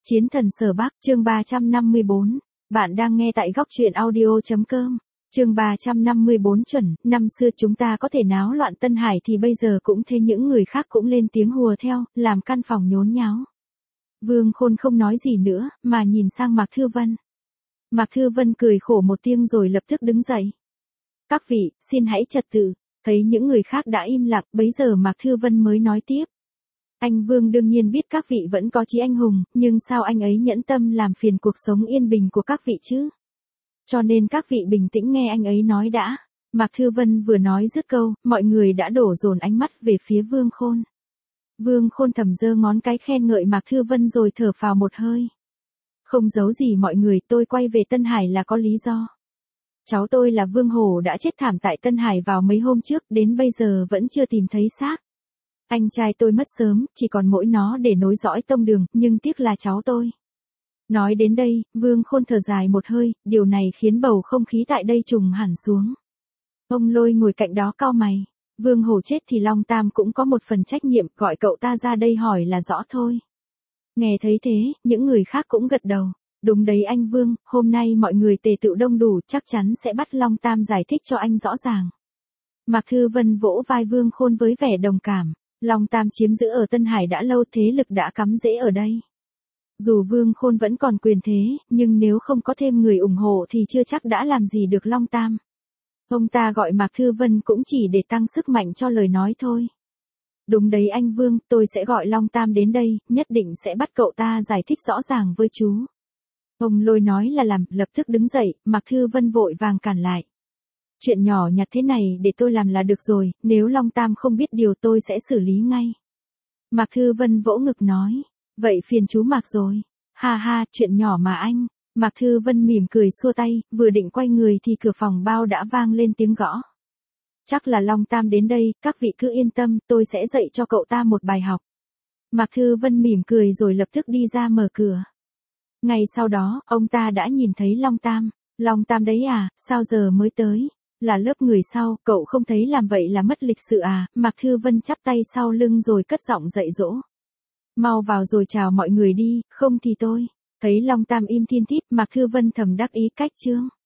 Chiến thần Sở Bắc, chương 354. Bạn đang nghe tại góc truyện audio.com. Chương 354 chuẩn, năm xưa chúng ta có thể náo loạn Tân Hải thì bây giờ cũng thế, những người khác cũng lên tiếng hùa theo, làm căn phòng nhốn nháo. Vương Khôn không nói gì nữa, mà nhìn sang Mạc Thư Vân. Mạc Thư Vân cười khổ một tiếng rồi lập tức đứng dậy. Các vị, xin hãy trật tự. Thấy những người khác đã im lặng, bấy giờ Mạc Thư Vân mới nói tiếp. Anh Vương đương nhiên biết các vị vẫn có chí anh hùng, nhưng sao anh ấy nhẫn tâm làm phiền cuộc sống yên bình của các vị chứ? Cho nên các vị bình tĩnh nghe anh ấy nói đã. Mạc Thư Vân vừa nói dứt câu, mọi người đã đổ dồn ánh mắt về phía Vương Khôn. Vương Khôn thầm giơ ngón cái khen ngợi Mạc Thư Vân rồi thở phào một hơi. Không giấu gì mọi người, tôi quay về Tân Hải là có lý do. Cháu tôi là Vương Hổ đã chết thảm tại Tân Hải vào mấy hôm trước, đến bây giờ vẫn chưa tìm thấy xác. Anh trai tôi mất sớm, chỉ còn mỗi nó để nối dõi tông đường, nhưng tiếc là cháu tôi. Nói đến đây, Vương Khôn thở dài một hơi, điều này khiến bầu không khí tại đây trùng hẳn xuống. Ông Lôi ngồi cạnh đó cau mày. Vương Hổ chết thì Long Tam cũng có một phần trách nhiệm, gọi cậu ta ra đây hỏi là rõ thôi. Nghe thấy thế, những người khác cũng gật đầu. Đúng đấy anh Vương, hôm nay mọi người tề tựu đông đủ, chắc chắn sẽ bắt Long Tam giải thích cho anh rõ ràng. Mạc Thư Vân vỗ vai Vương Khôn với vẻ đồng cảm. Long Tam chiếm giữ ở Tân Hải đã lâu, thế lực đã cắm rễ ở đây. Dù Vương Khôn vẫn còn quyền thế, nhưng nếu không có thêm người ủng hộ thì chưa chắc đã làm gì được Long Tam. Ông ta gọi Mạc Thư Vân cũng chỉ để tăng sức mạnh cho lời nói thôi. Đúng đấy anh Vương, tôi sẽ gọi Long Tam đến đây, nhất định sẽ bắt cậu ta giải thích rõ ràng với chú. Ông Lôi nói là làm, lập tức đứng dậy, Mạc Thư Vân vội vàng cản lại. Chuyện nhỏ nhặt thế này để tôi làm là được rồi, nếu Long Tam không biết điều tôi sẽ xử lý ngay. Mạc Thư Vân vỗ ngực nói, vậy phiền chú Mạc rồi. Ha ha, chuyện nhỏ mà anh. Mạc Thư Vân mỉm cười xua tay, vừa định quay người thì cửa phòng bao đã vang lên tiếng gõ. Chắc là Long Tam đến đây, các vị cứ yên tâm, tôi sẽ dạy cho cậu ta một bài học. Mạc Thư Vân mỉm cười rồi lập tức đi ra mở cửa. Ngay sau đó, ông ta đã nhìn thấy Long Tam. Long Tam đấy à, sao giờ mới tới? Là lớp người sau, cậu không thấy làm vậy là mất lịch sự à? Mạc Thư Vân chắp tay sau lưng rồi cất giọng dạy dỗ. Mau vào rồi chào mọi người đi, không thì tôi. Thấy Long Tam im thiên thít, Mạc Thư Vân thầm đắc ý cách chương.